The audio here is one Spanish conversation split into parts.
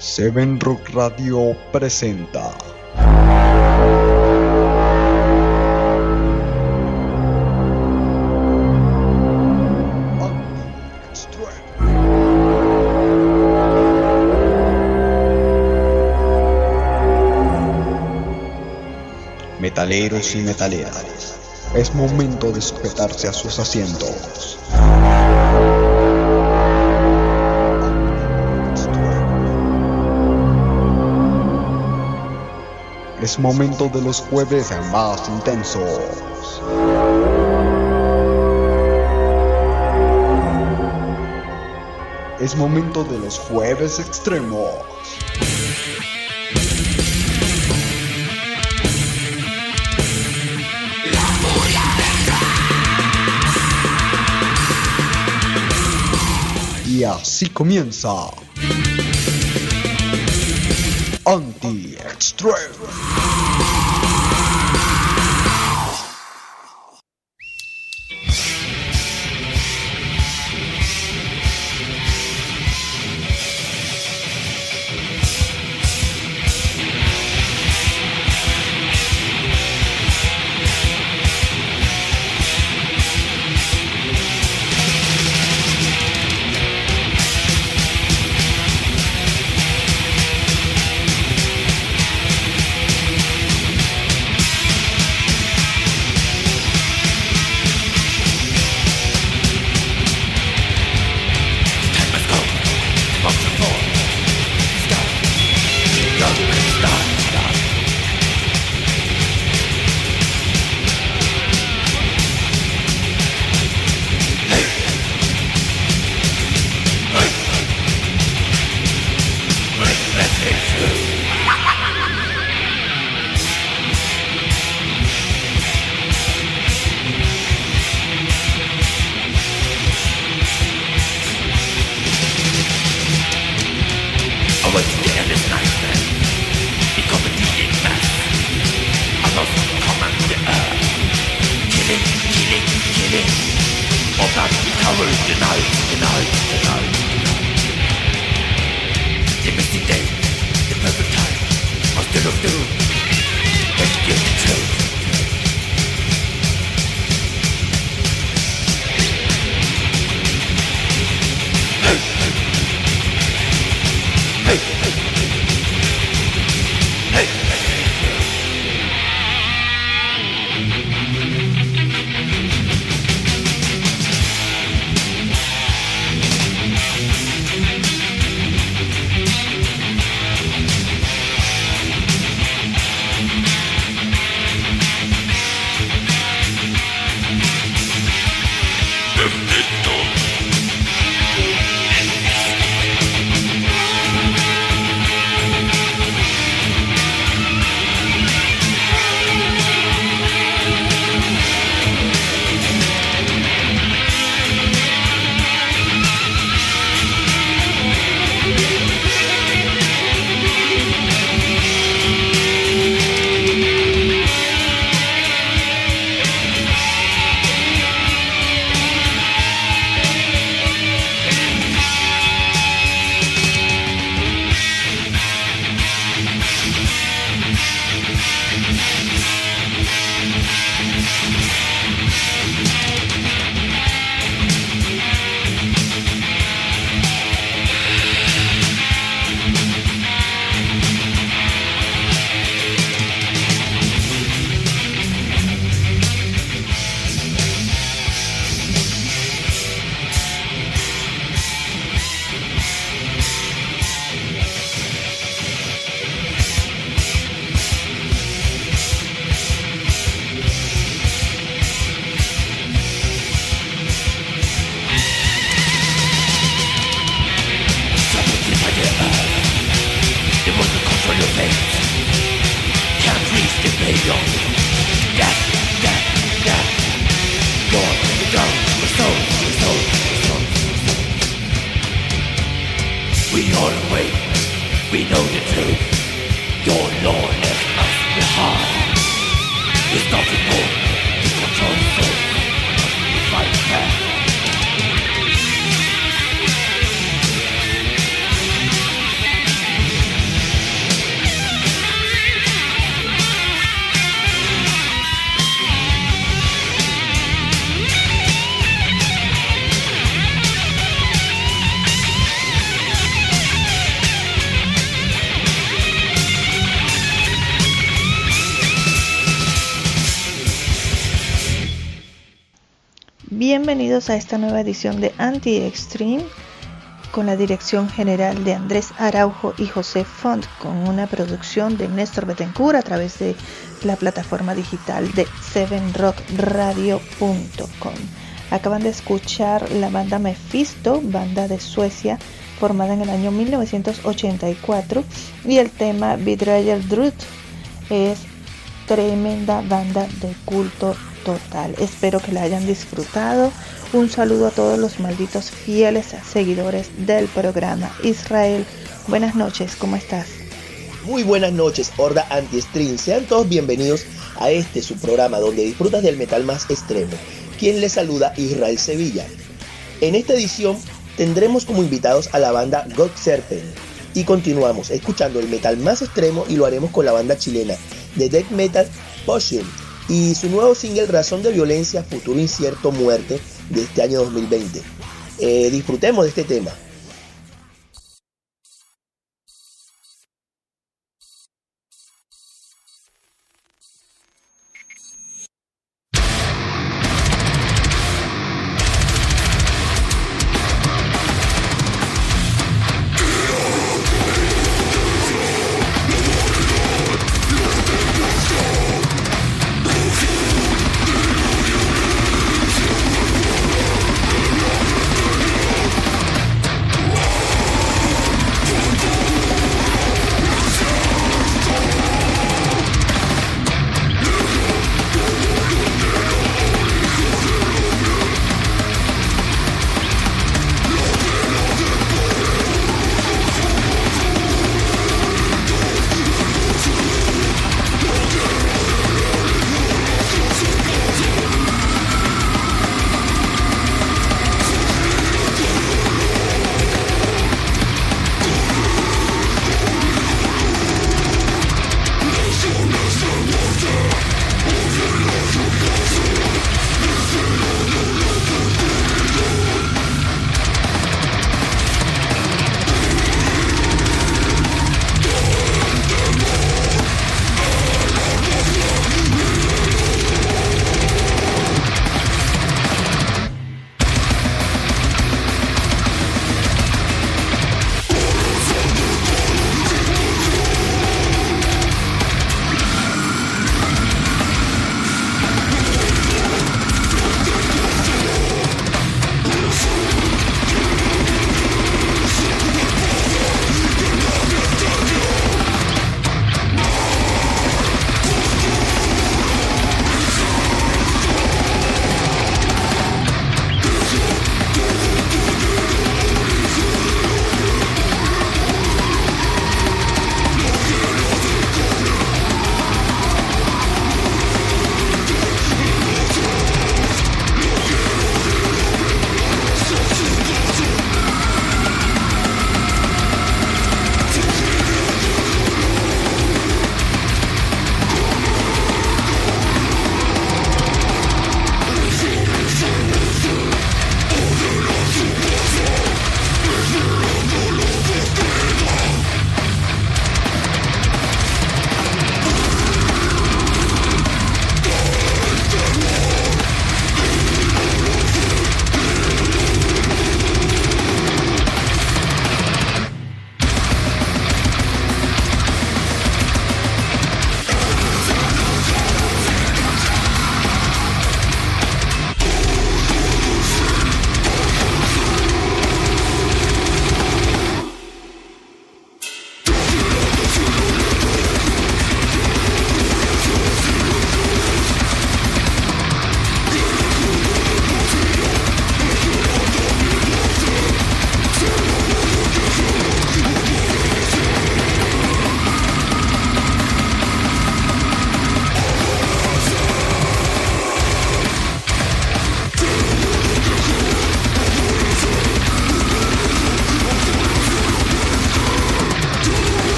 Seven Rock Radio presenta Metaleros y metaleras, es momento de sujetarse a sus asientos. Es momento de los jueves más intensos. Es momento de los jueves extremos. Y así comienza Anti-Extreme. Bienvenidos a esta nueva edición de Anti-Extreme con la dirección general de Andrés Araujo y José Font, con una producción de Néstor Bettencourt a través de la plataforma digital de 7rockradio.com. Acaban de escuchar la banda Mephisto, banda de Suecia formada en el año 1984, y el tema Betrayal Druid. Es tremenda banda de culto total. Espero que la hayan disfrutado. Un saludo a todos los malditos fieles seguidores del programa. Israel, buenas noches, ¿cómo estás? Muy buenas noches, horda anti-stream. Sean todos bienvenidos a su programa donde disfrutas del metal más extremo. Quien les saluda, Israel Sevilla. En esta edición tendremos como invitados a la banda God Serpent y continuamos escuchando el metal más extremo, y lo haremos con la banda chilena de death metal Potion y su nuevo single Razón de Violencia, Futuro Incierto, Muerte, de este año 2020. Disfrutemos de este tema.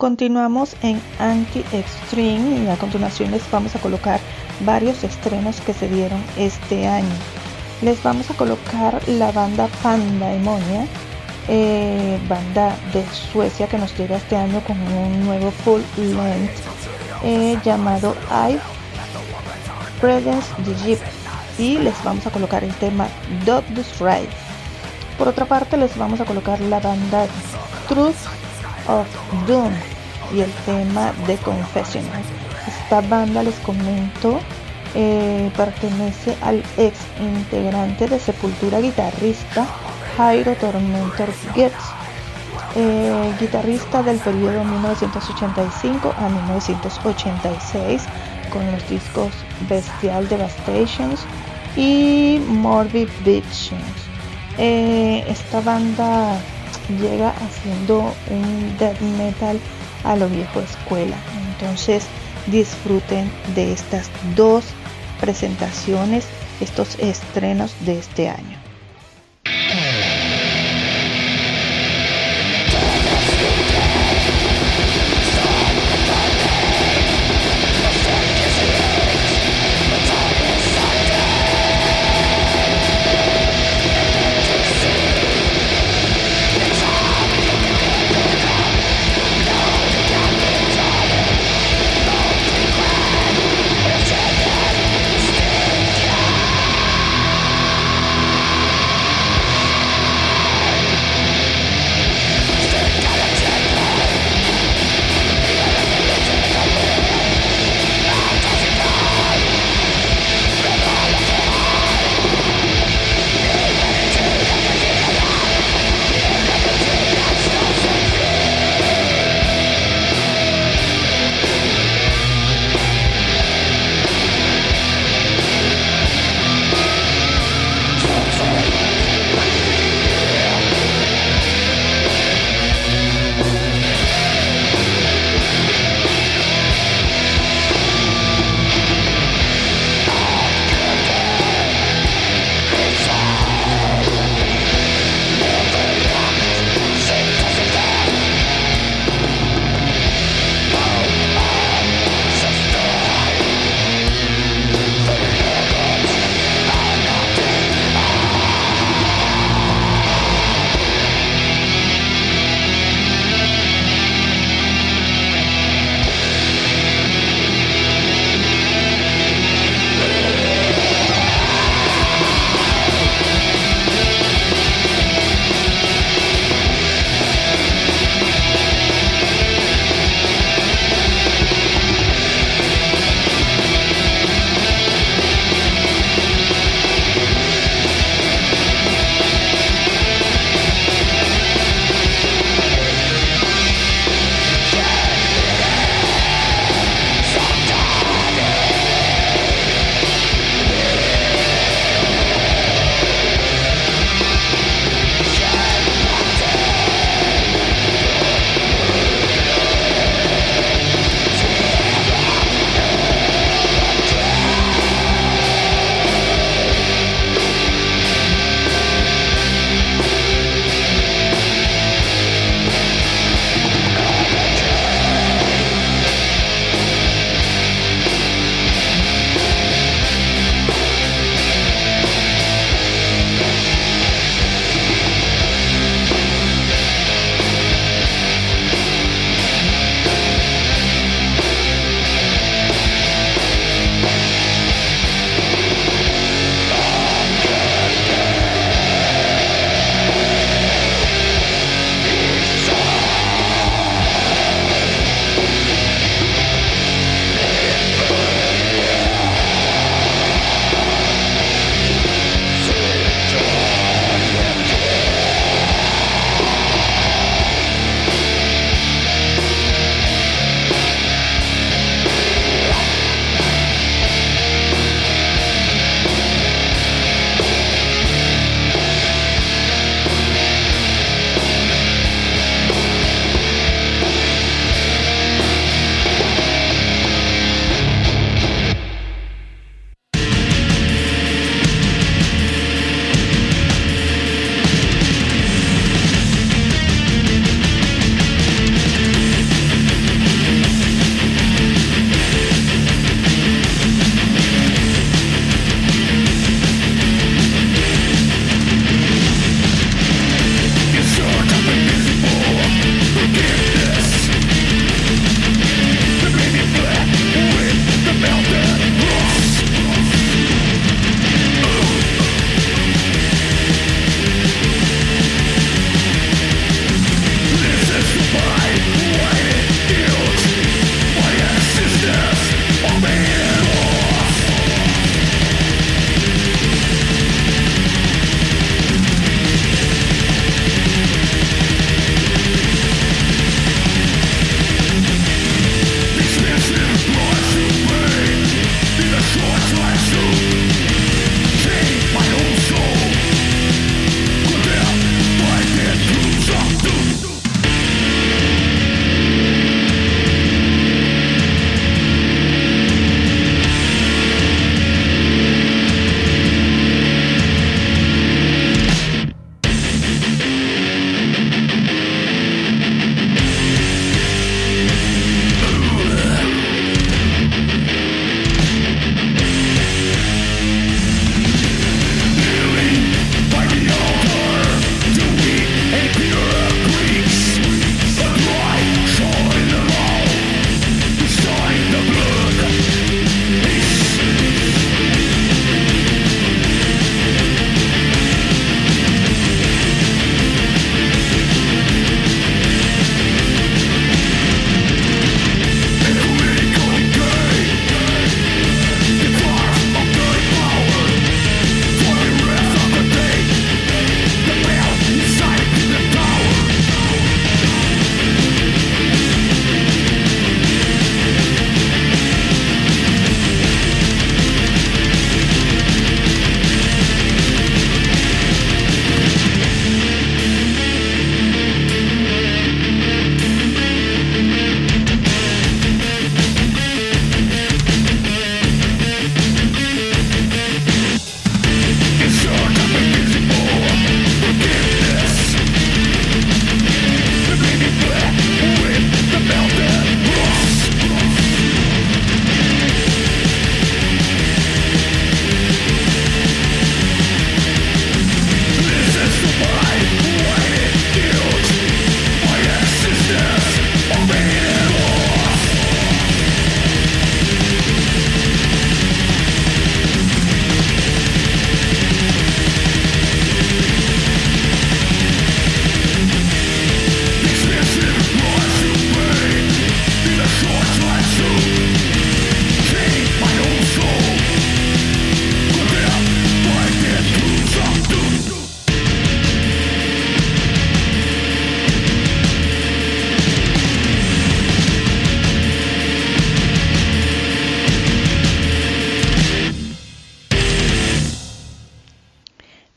Continuamos en Anti-Extreme y a continuación les vamos a colocar varios estrenos que se dieron este año. Les vamos a colocar la banda Pandemonia, banda de Suecia que nos llega este año con un nuevo full length llamado I Presence the Jeep, y les vamos a colocar el tema Dog's Ride. Por otra parte les vamos a colocar la banda Truth of Doom y el tema The Confessional. Esta banda, les comento, pertenece al ex integrante de Sepultura, guitarrista Jairo Tormentor Getz, guitarrista del periodo 1985 a 1986 con los discos Bestial Devastations y Morbid Visions. Esta banda llega haciendo un death metal a lo viejo escuela, entonces disfruten de estas dos presentaciones, estos estrenos de este año.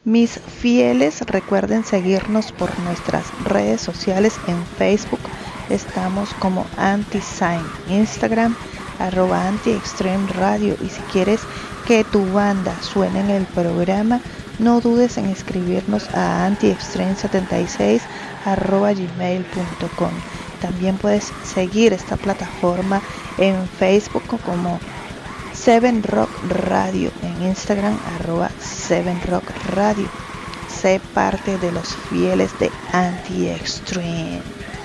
Mis fieles, recuerden seguirnos por nuestras redes sociales en Facebook. Estamos como Anti-Sign, Instagram, @Anti-Extreme Radio. Y si quieres que tu banda suene en el programa, no dudes en escribirnos a antiextreme76@gmail.com. También puedes seguir esta plataforma en Facebook como 7Rock Radio, en Instagram @7Rock Radio. Sé parte de los fieles de Anti-Extreme.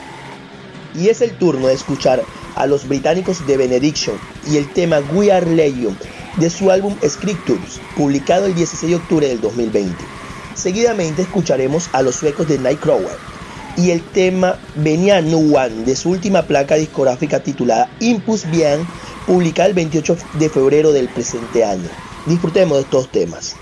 Y es el turno de escuchar a los británicos de Benediction y el tema We Are Legion de su álbum Scriptures, publicado el 16 de octubre del 2020. Seguidamente escucharemos a los suecos de Nightcrawler y el tema Venia No One de su última placa discográfica titulada Impus Bien, publicada el 28 de febrero del presente año. Disfrutemos de estos temas.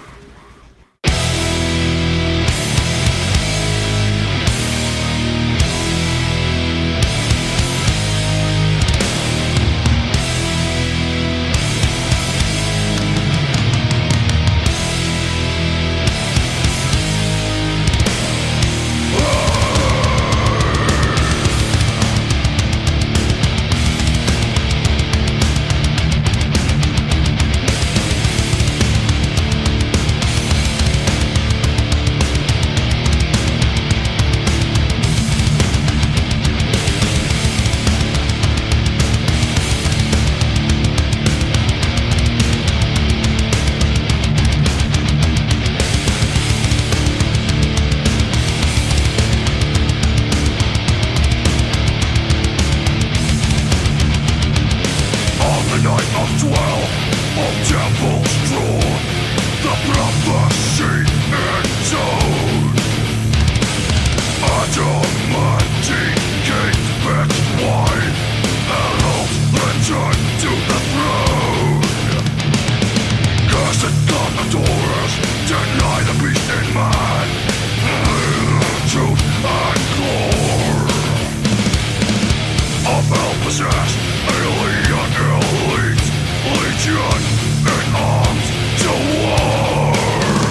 Legion in arms to war.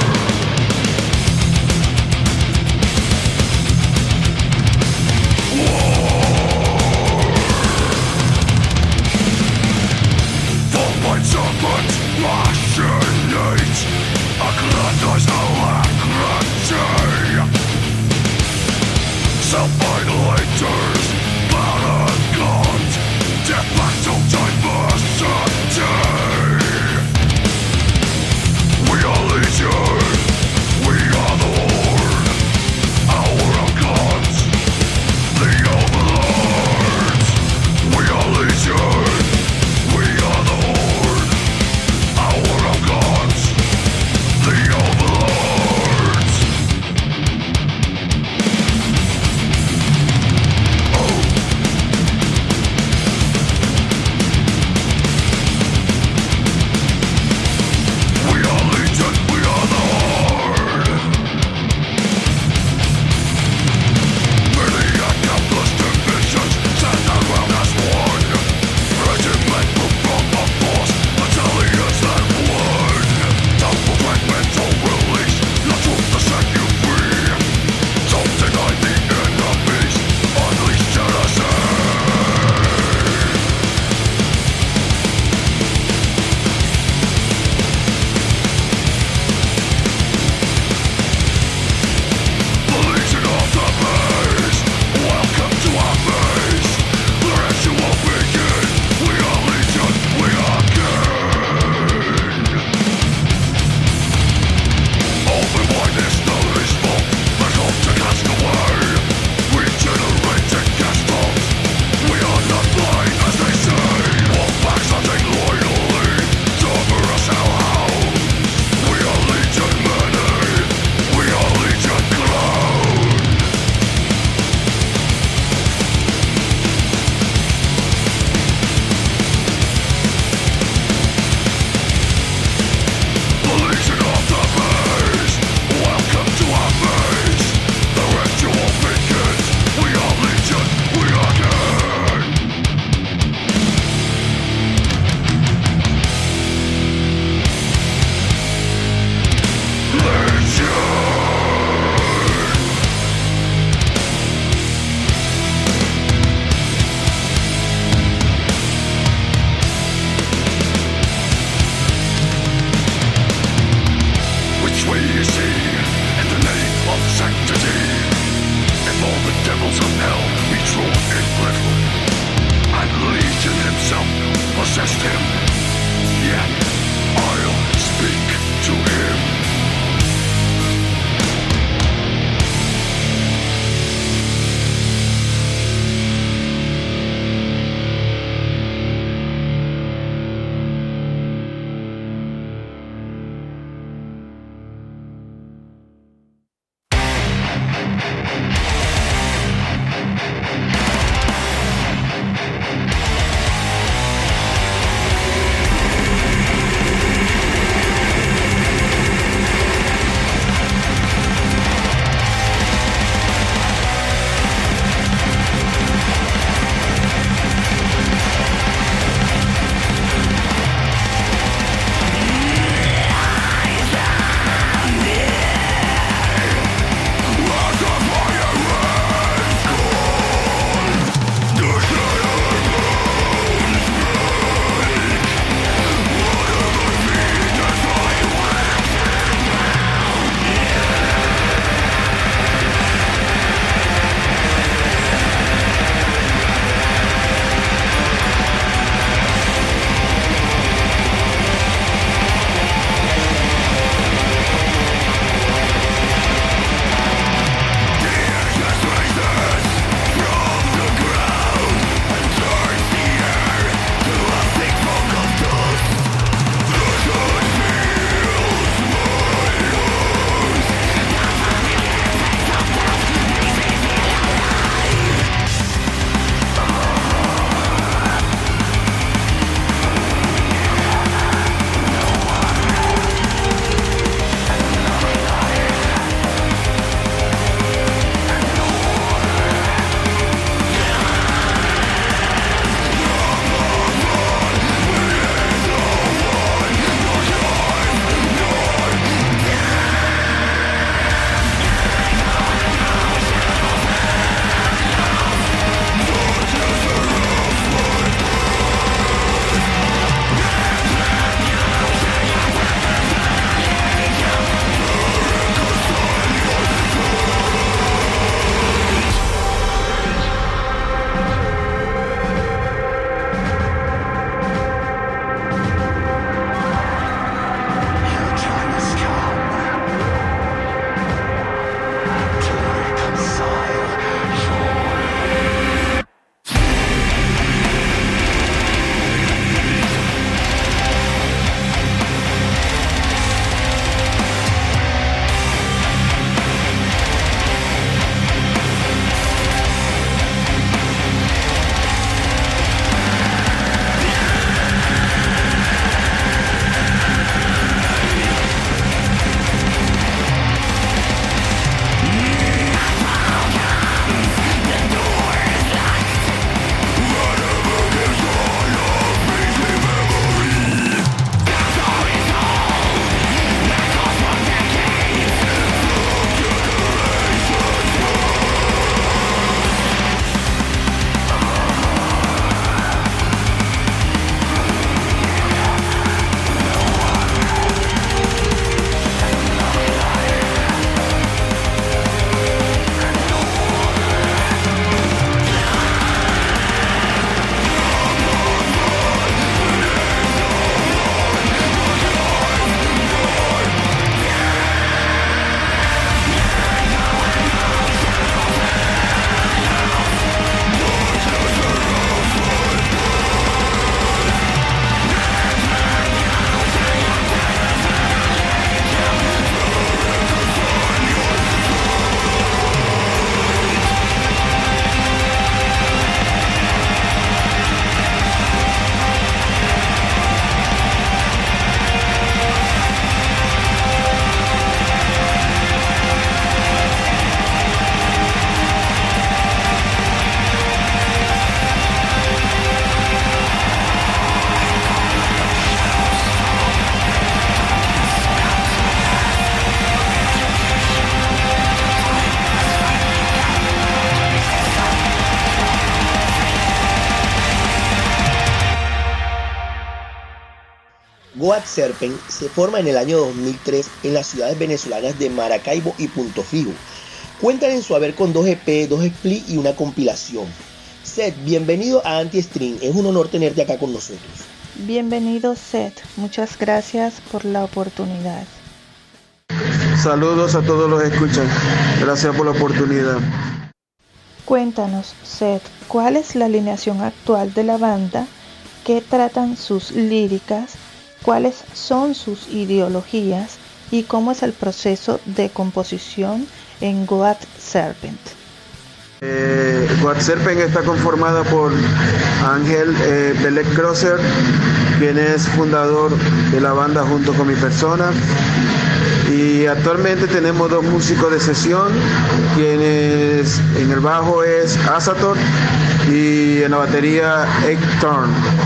Goat Serpent se forma en el año 2003 en las ciudades venezolanas de Maracaibo y Punto Fijo. Cuentan en su haber con 2 EP, 2 split y una compilación. Seth, bienvenido a Anti-Stream, es un honor tenerte acá con nosotros. Bienvenido Seth, muchas gracias por la oportunidad. Saludos a todos los que escuchan, gracias por la oportunidad. Cuéntanos Seth, ¿cuál es la alineación actual de la banda? ¿Qué tratan sus líricas? ¿Cuáles son sus ideologías? ¿Y cómo es el proceso de composición en Goat Serpent? Goat Serpent está conformada por Ángel Belek Crosser, quien es fundador de la banda junto con mi persona, y actualmente tenemos 2 músicos de sesión, quienes en el bajo es Asator y en la batería Hector.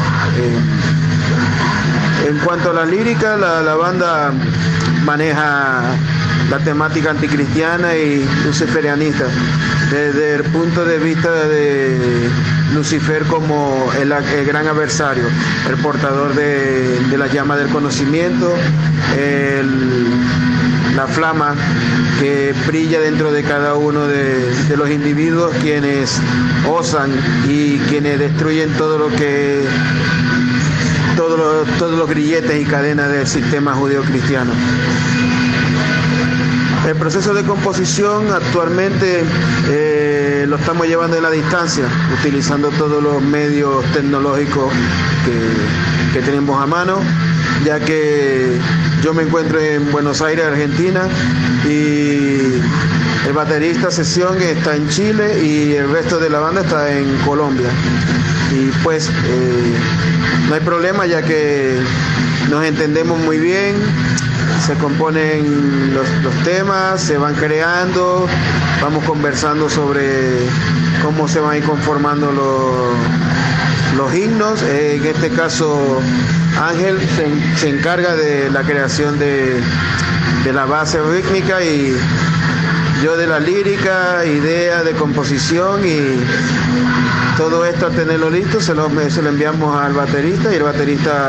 En cuanto a la lírica, la banda maneja la temática anticristiana y luciferianista, desde el punto de vista de Lucifer como el gran adversario, el portador de la llama del conocimiento, la flama que brilla dentro de cada uno de los individuos, quienes osan y quienes destruyen todos los grilletes y cadenas del sistema judeo-cristiano. El proceso de composición actualmente lo estamos llevando en la distancia, utilizando todos los medios tecnológicos que tenemos a mano, ya que yo me encuentro en Buenos Aires, Argentina, y el baterista sesión está en Chile y el resto de la banda está en Colombia. Y pues no hay problema, ya que nos entendemos muy bien. Se componen los temas, se van creando, vamos conversando sobre cómo se van a ir conformando los himnos. En este caso, Ángel se encarga de la creación de la base rítmica y yo de la lírica, idea de composición, y todo esto, al tenerlo listo, se lo enviamos al baterista y el baterista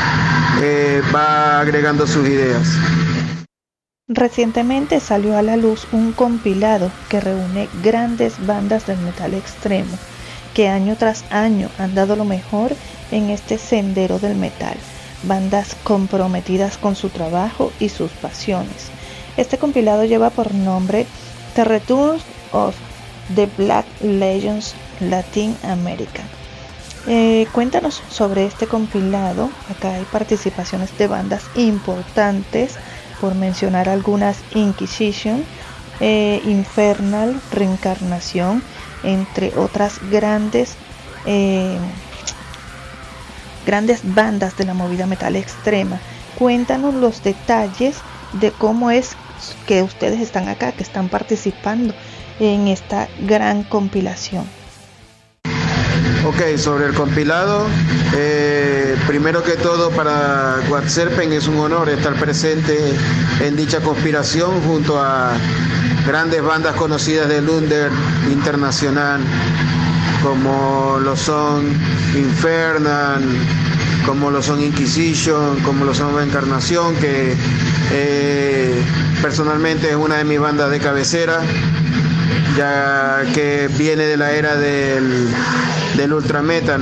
va agregando sus ideas. Recientemente salió a la luz un compilado que reúne grandes bandas del metal extremo que año tras año han dado lo mejor en este sendero del metal, bandas comprometidas con su trabajo y sus pasiones. Este compilado lleva por nombre The Return of the Black Legends Latin America. Cuéntanos sobre este compilado. Acá hay participaciones de bandas importantes, por mencionar algunas: Inquisition, Infernal, Reencarnación, entre otras grandes bandas de la movida metal extrema. Cuéntanos los detalles de cómo es que ustedes están acá, que están participando en esta gran compilación. Ok, sobre el compilado, primero que todo, para Goat Serpent es un honor estar presente en dicha conspiración junto a grandes bandas conocidas del under internacional, como lo son Infernal, como lo son Inquisition, como lo son Reencarnación, que personalmente es una de mis bandas de cabecera, ya que viene de la era del ultra metal.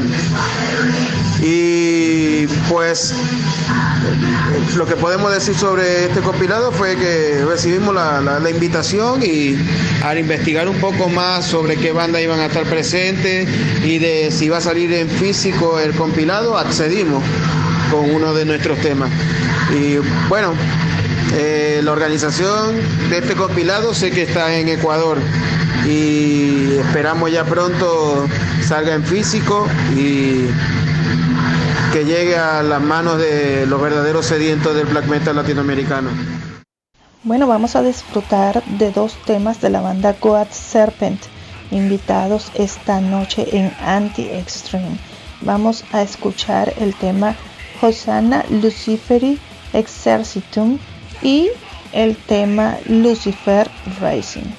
Y pues lo que podemos decir sobre este compilado fue que recibimos la invitación, y al investigar un poco más sobre qué banda iban a estar presentes y de si iba a salir en físico el compilado, accedimos con uno de nuestros temas. Y bueno, la organización de este compilado sé que está en Ecuador y esperamos ya pronto salga en físico y que llegue a las manos de los verdaderos sedientos del black metal latinoamericano. Bueno, vamos a disfrutar de 2 temas de la banda Goat Serpent, invitados esta noche en Anti-Extreme. Vamos a escuchar el tema Hosanna Luciferi Exercitum y el tema Lucifer Rising.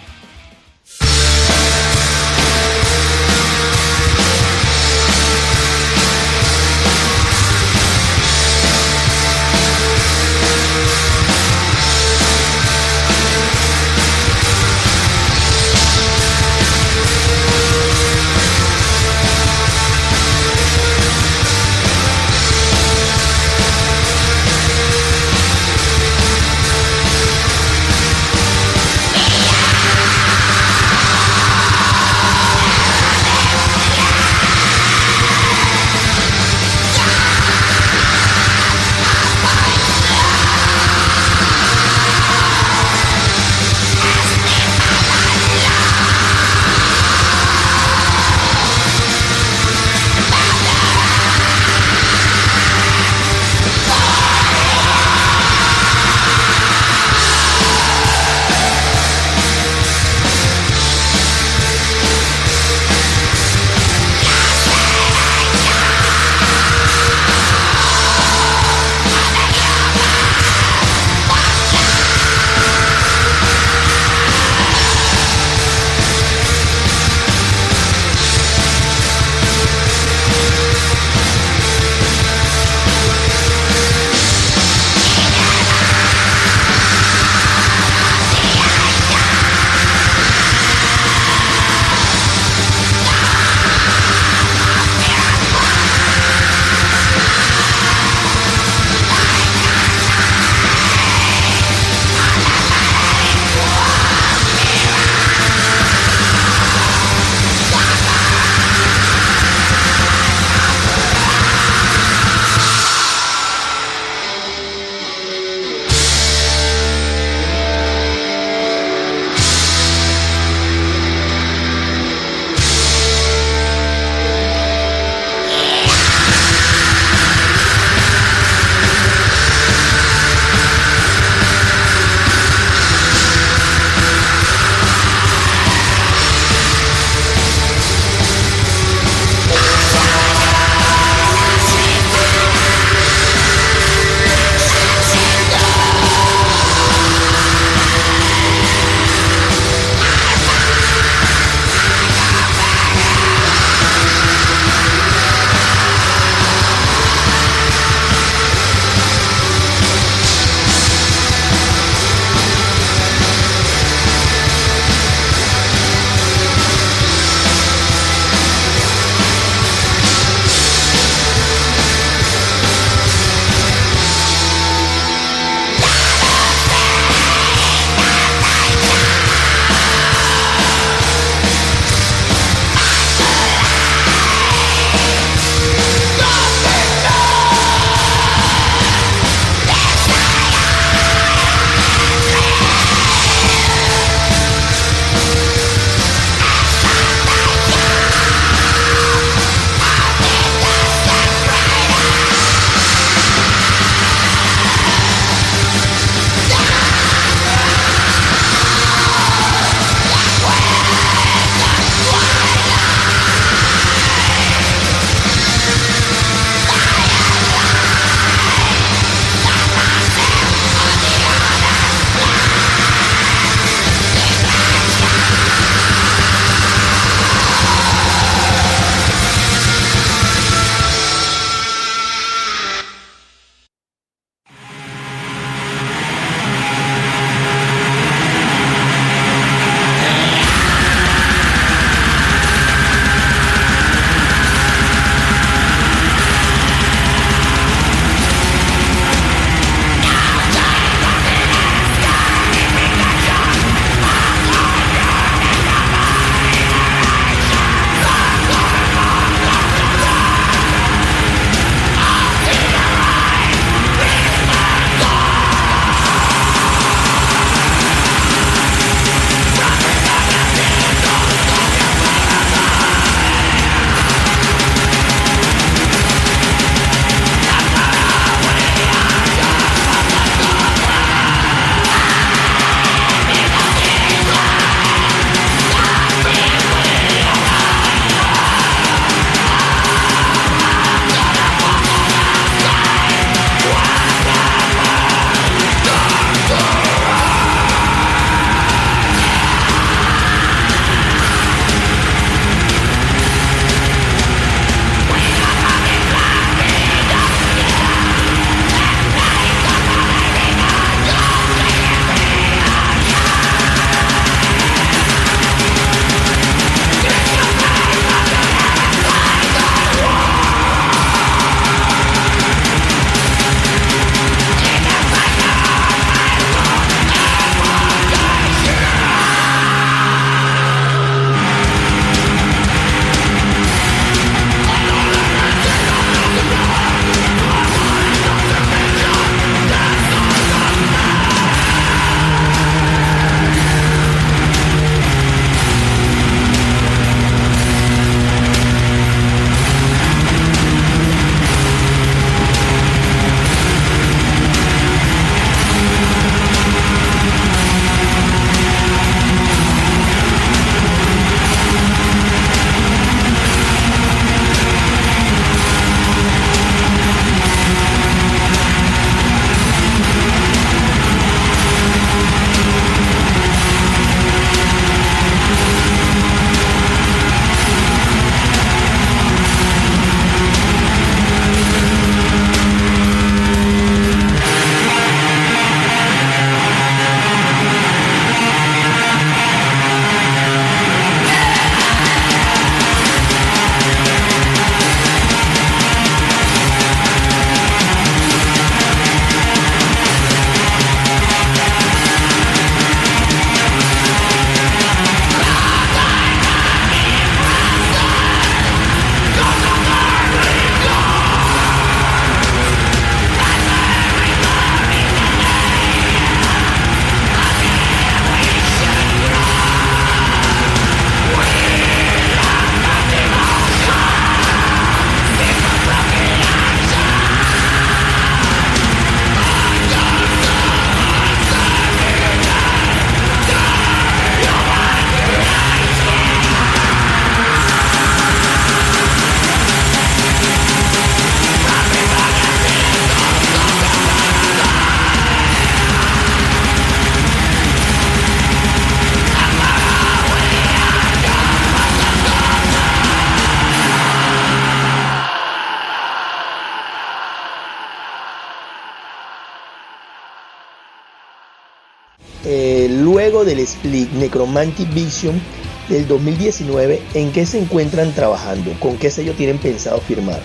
luego del split Necromantic Vision del 2019, ¿en qué se encuentran trabajando? ¿Con qué sello tienen pensado firmar?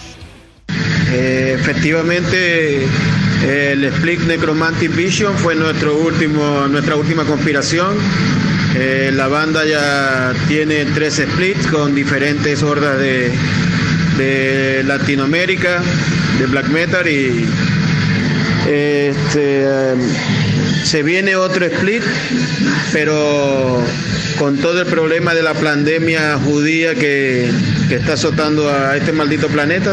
Efectivamente, el split Necromantic Vision fue nuestra última conspiración. La banda ya tiene 3 splits con diferentes hordas de Latinoamérica, de black metal, y se viene otro split, pero con todo el problema de la pandemia judía que está azotando a este maldito planeta,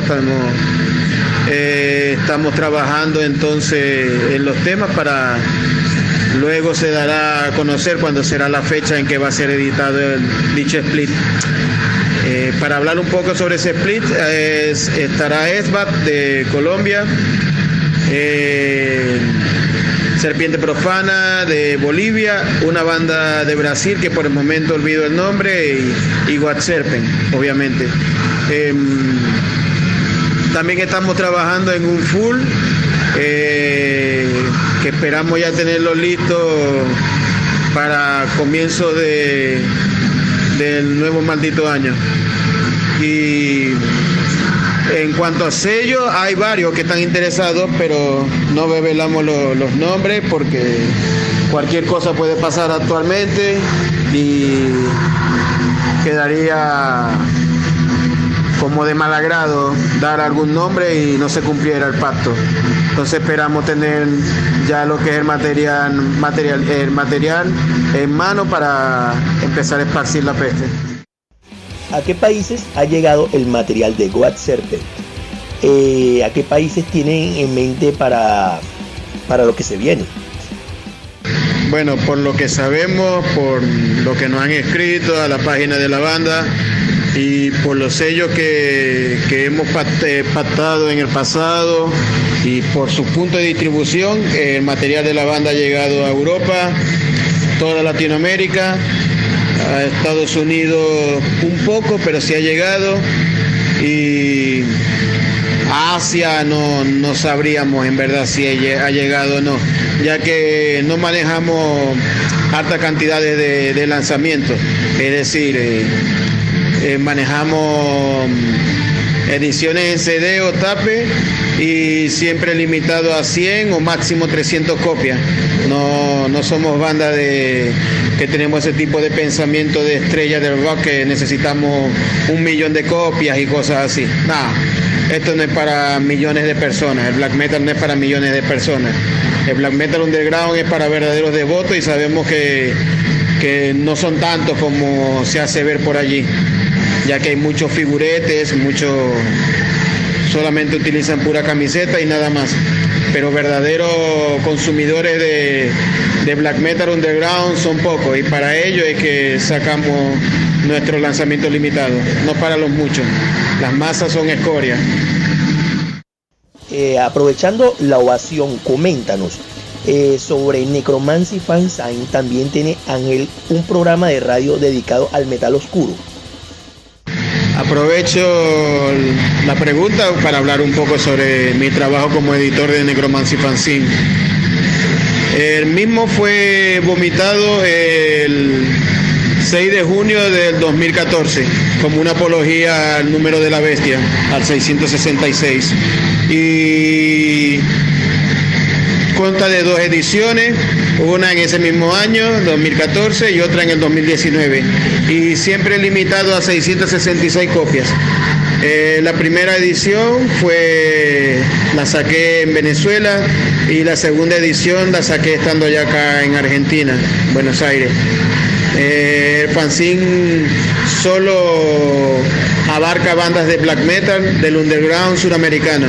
estamos trabajando entonces en los temas para luego se dará a conocer cuándo será la fecha en que va a ser editado dicho split. Para hablar un poco sobre ese split, estará Esbat de Colombia, Serpiente Profana de Bolivia, una banda de Brasil que por el momento olvido el nombre, y What Serpent, obviamente. También estamos trabajando en un full que esperamos ya tenerlo listo para comienzo del nuevo maldito año. Y en cuanto a sellos, hay varios que están interesados, pero no revelamos los nombres porque cualquier cosa puede pasar actualmente y quedaría como de mal agrado dar algún nombre y no se cumpliera el pacto. Entonces esperamos tener ya lo que es el material en mano para empezar a esparcir la peste. ¿A qué países ha llegado el material de What Serpent? ¿A qué países tienen en mente para lo que se viene? Bueno, por lo que sabemos, por lo que nos han escrito a la página de la banda y por los sellos que hemos pactado en el pasado y por su punto de distribución, el material de la banda ha llegado a Europa, toda Latinoamérica, a Estados Unidos un poco, pero sí ha llegado, y a Asia no sabríamos en verdad si ha llegado o no, ya que no manejamos altas cantidades de lanzamientos, es decir, manejamos ediciones en CD o tape y siempre limitado a 100 o máximo 300 copias. No somos banda que tenemos ese tipo de pensamiento de estrella del rock que necesitamos 1 millón de copias y cosas así. Esto no es para millones de personas, el black metal no es para millones de personas. El black metal underground es para verdaderos devotos y sabemos que no son tantos como se hace ver por allí, ya que hay muchos figuretes, solamente utilizan pura camiseta y nada más. Pero verdaderos consumidores de black metal underground son pocos, y para ello es que sacamos nuestro lanzamiento limitado, no para los muchos. Las masas son escoria. Aprovechando la ovación, coméntanos sobre Necromancy Fanzine. También tiene Ángel un programa de radio dedicado al metal oscuro. Aprovecho la pregunta para hablar un poco sobre mi trabajo como editor de Necromancy Fanzine. El mismo fue vomitado el 6 de junio del 2014 como una apología al número de la bestia, al 666. Y consta de 2 ediciones, una en ese mismo año, 2014, y otra en el 2019, y siempre limitado a 666 copias. La primera edición la saqué en Venezuela, y la segunda edición la saqué estando ya acá en Argentina, Buenos Aires. El fanzine solo abarca bandas de black metal del underground suramericano.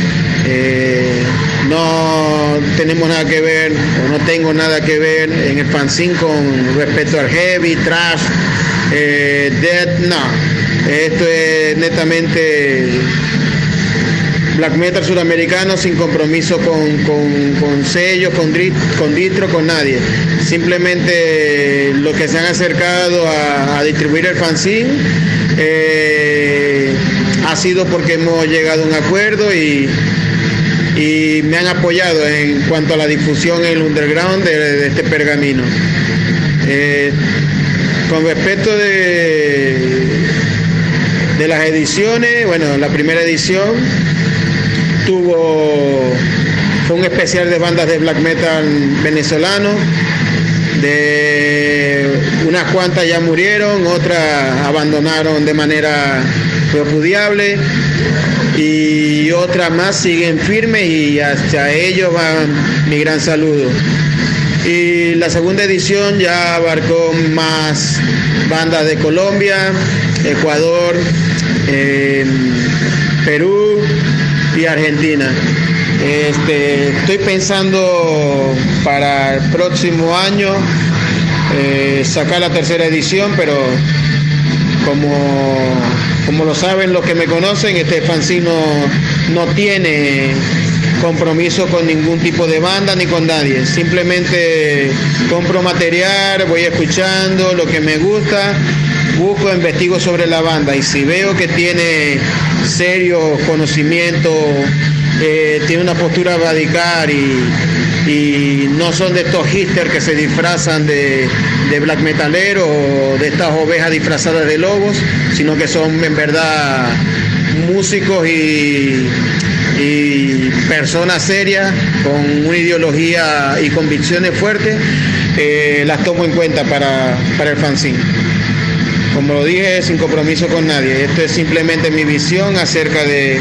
No tenemos nada que ver, o no tengo nada que ver en el fanzine con respecto al heavy, thrash, death, no. Esto es netamente black metal suramericano, sin compromiso con sellos, con distro, con nadie. Simplemente los que se han acercado a distribuir el fanzine ha sido porque hemos llegado a un acuerdo y y me han apoyado en cuanto a la difusión en el underground de este pergamino. Con respecto de las ediciones, bueno, la primera edición fue un especial de bandas de black metal venezolano. De unas cuantas ya murieron, otras abandonaron de manera repudiable y otras más siguen firmes, y hacia ellos va mi gran saludo. Y la segunda edición ya abarcó más bandas de Colombia, Ecuador, Perú y Argentina. Estoy pensando para el próximo año sacar la tercera edición, pero como lo saben los que me conocen, este fanzine no tiene compromiso con ningún tipo de banda ni con nadie. Simplemente compro material, voy escuchando lo que me gusta, busco, investigo sobre la banda, y si veo que tiene serio conocimiento, tiene una postura radical y no son de estos hipsters que se disfrazan de black metaleros o de estas ovejas disfrazadas de lobos, sino que son en verdad músicos y personas serias con una ideología y convicciones fuertes, las tomo en cuenta para el fanzine. Como lo dije, sin compromiso con nadie. Esto es simplemente mi visión acerca de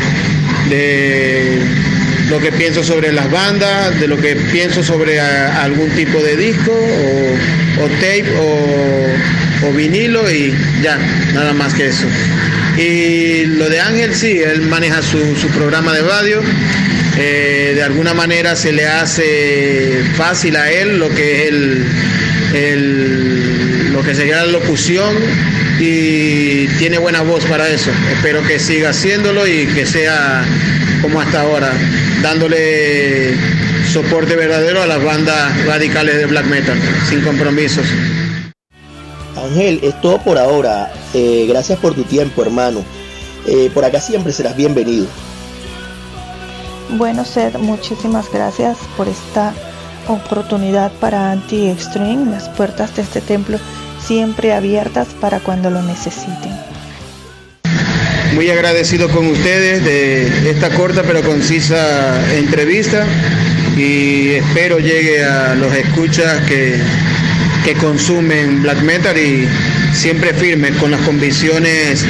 lo que pienso sobre las bandas, de lo que pienso sobre algún tipo de disco o tape o vinilo, y ya, nada más que eso. Y lo de Ángel, sí, él maneja su programa de radio. De alguna manera se le hace fácil a él lo que es lo que sería la locución, y tiene buena voz para eso. Espero que siga haciéndolo y que sea como hasta ahora, dándole soporte verdadero a las bandas radicales de black metal, sin compromisos. Ángel, es todo por ahora. Gracias por tu tiempo, hermano. Por acá siempre serás bienvenido. Bueno, Seth, muchísimas gracias por esta oportunidad para Anti-Extreme. Las puertas de este templo siempre abiertas para cuando lo necesiten. Muy agradecido con ustedes de esta corta pero concisa entrevista, y espero llegue a los escuchas que consumen black metal, y siempre firmes con las convicciones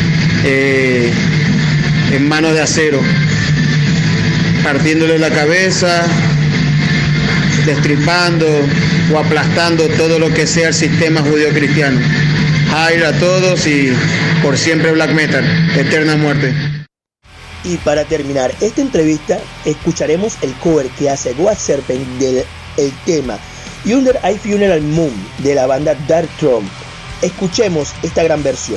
en manos de acero, partiéndole la cabeza, destripando o aplastando todo lo que sea el sistema judío-cristiano. Hail a todos y por siempre black metal, eterna muerte. Y para terminar esta entrevista, escucharemos el cover que hace Goat Serpent del tema Under I Funeral Moon de la banda Darkthrone. Escuchemos esta gran versión.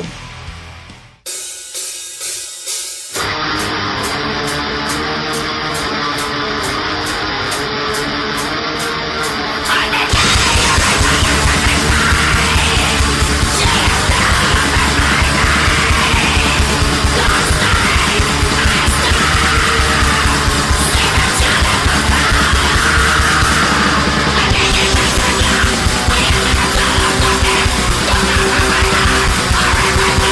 Alright.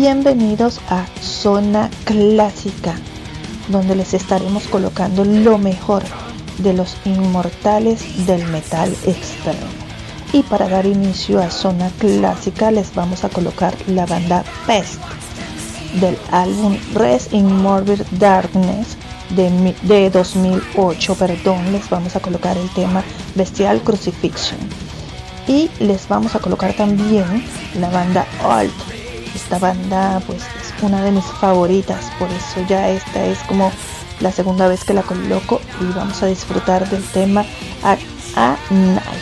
Bienvenidos a Zona Clásica, donde les estaremos colocando lo mejor de los inmortales del metal extremo. Y para dar inicio a Zona Clásica les vamos a colocar la banda Pest del álbum Rest in Morbid Darkness de 2008, les vamos a colocar el tema Bestial Crucifixion. Y les vamos a colocar también la banda Alt. Esta banda pues es una de mis favoritas, por eso ya esta es como la segunda vez que la coloco, y vamos a disfrutar del tema At a Night.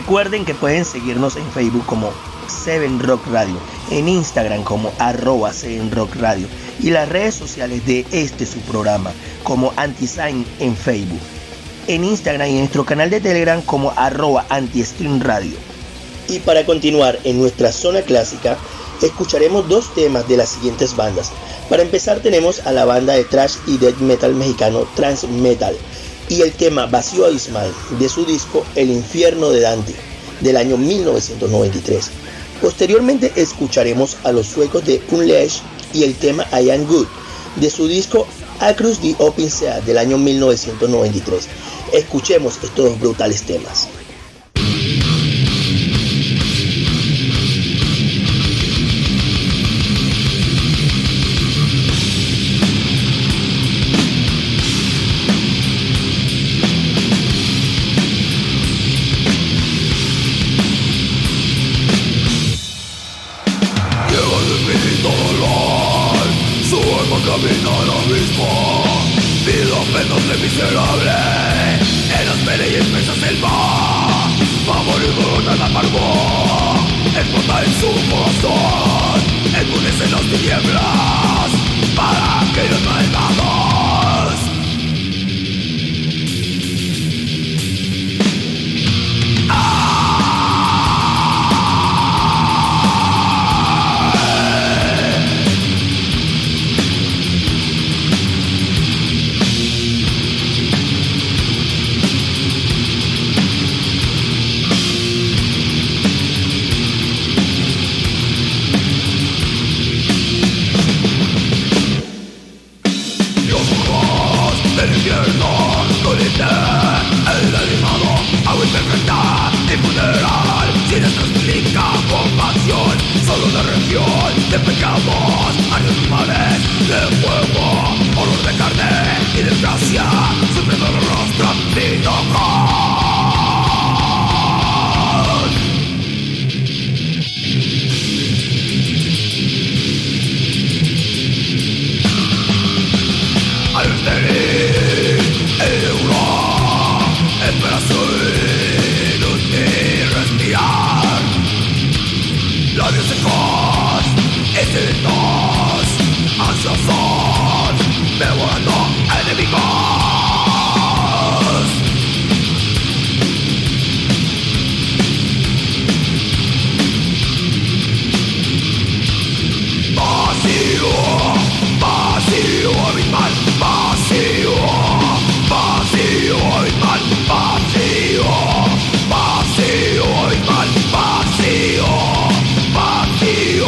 Recuerden que pueden seguirnos en Facebook como 7Rock Radio, en Instagram como @7Rock Radio y las redes sociales de su programa como Antisign en Facebook, en Instagram y en nuestro canal de Telegram como @AntiStreamRadio. Y para continuar en nuestra zona clásica, escucharemos dos temas de las siguientes bandas. Para empezar tenemos a la banda de thrash y death metal mexicano Transmetal y el tema Vacío Abismal de su disco El Infierno de Dante del año 1993. Posteriormente escucharemos a los suecos de Unleashed y el tema I Am Good de su disco Across the Open Sea del año 1993. Escuchemos estos dos brutales temas. Camino al abismo, pido pedos de miserable en las peleas y espesa selva, va a morir con el amargo, explota en su corazón, endurece las tinieblas para aquellos malvados. El animado, agua imperfecta y funeral, sin esto explica compasión, solo de región de pecados, animales de fuego, olor de carne y desgracia, sufriendo el rostro sin tocar. Labios secos, estos ansiosos, devorando enemigos. Vacío, vacío abismal, vacío, vacío abismal, vacío, vacío abismal, vacío. Vacío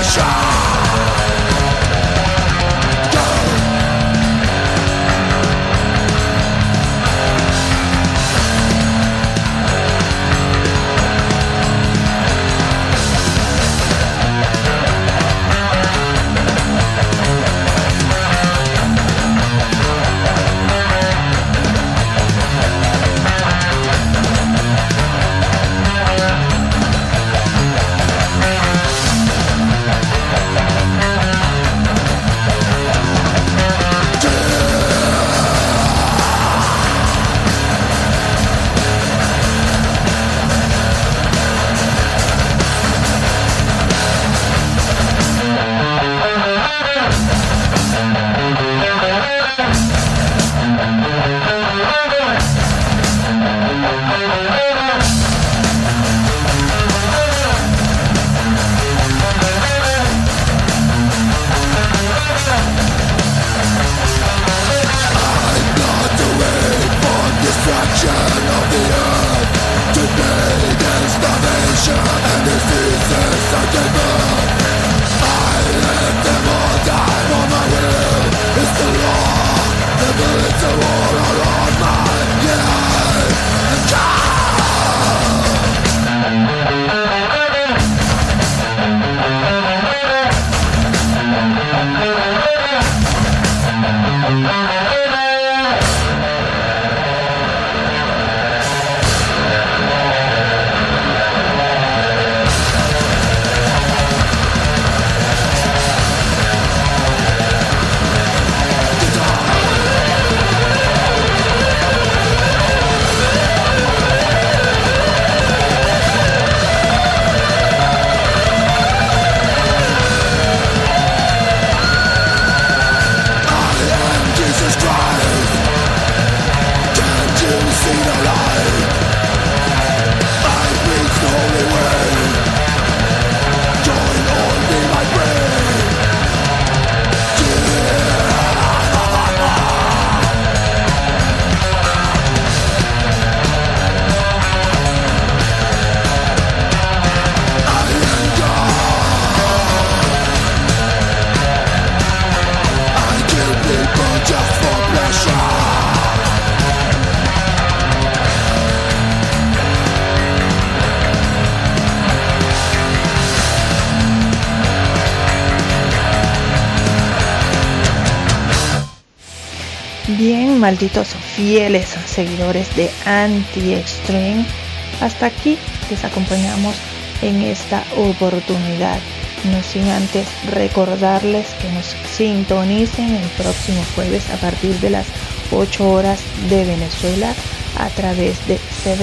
Bien, malditos fieles seguidores de Anti-Extreme, hasta aquí les acompañamos en esta oportunidad, no sin antes recordarles que nos sintonicen el próximo jueves a partir de las 8 horas de Venezuela a través de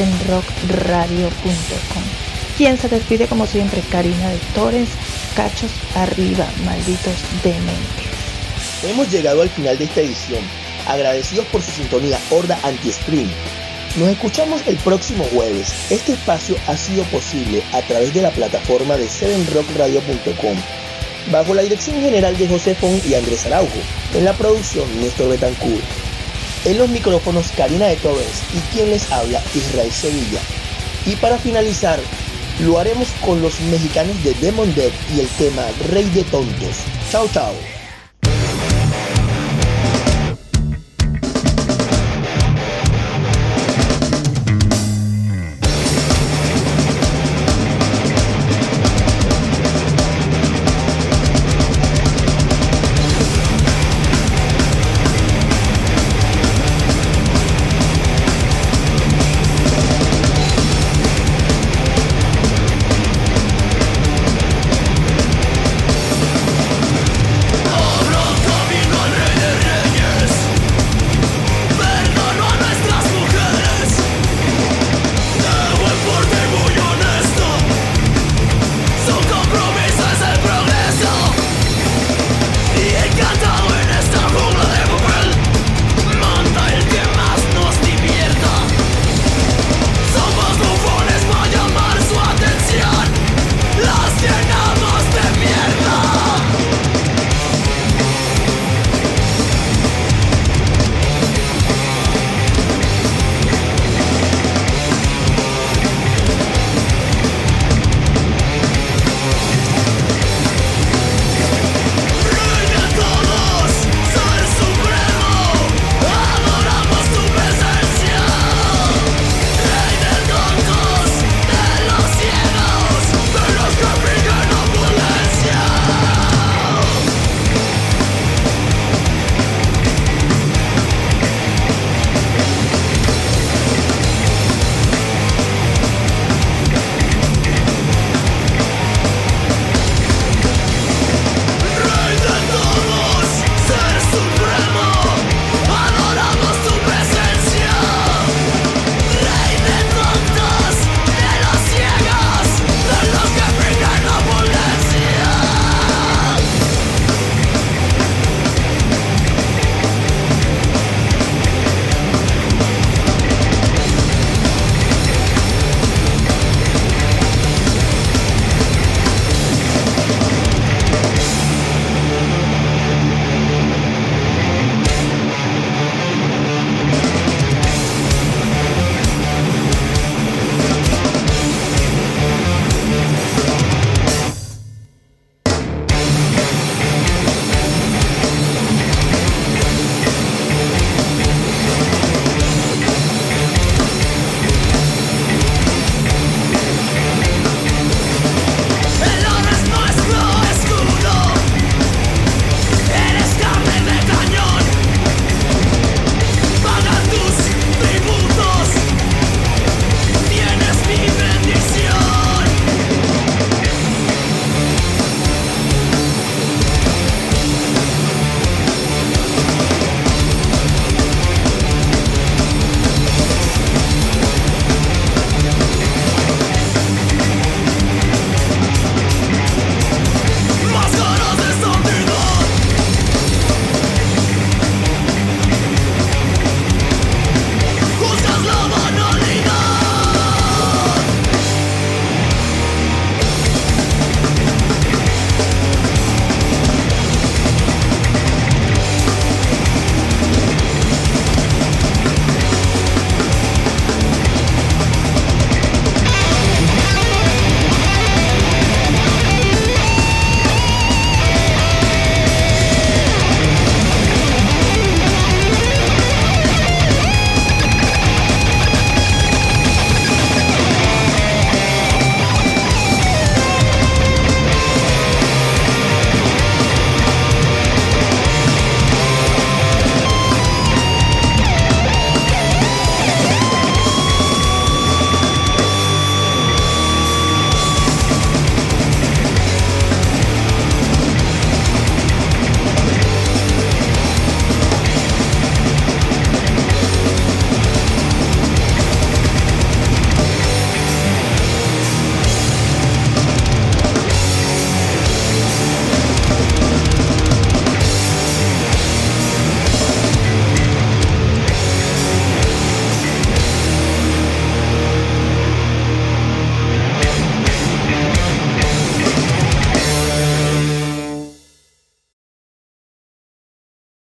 7rockradio.com. Quien se despide como siempre, Karina de Torres. Cachos arriba, malditos dementes. Hemos llegado al final de esta edición. Agradecidos por su sintonía, Horda Anti-Stream. Nos escuchamos el próximo jueves. Este espacio ha sido posible a través de la plataforma de 7rockradio.com, bajo la dirección general de José Fon y Andrés Araujo. En la producción, Néstor Betancourt. En los micrófonos, Karina de Torres y quien les habla, Israel Sevilla. Y para finalizar, lo haremos con los mexicanos de Demon Dead y el tema Rey de Tontos. Chao, chao.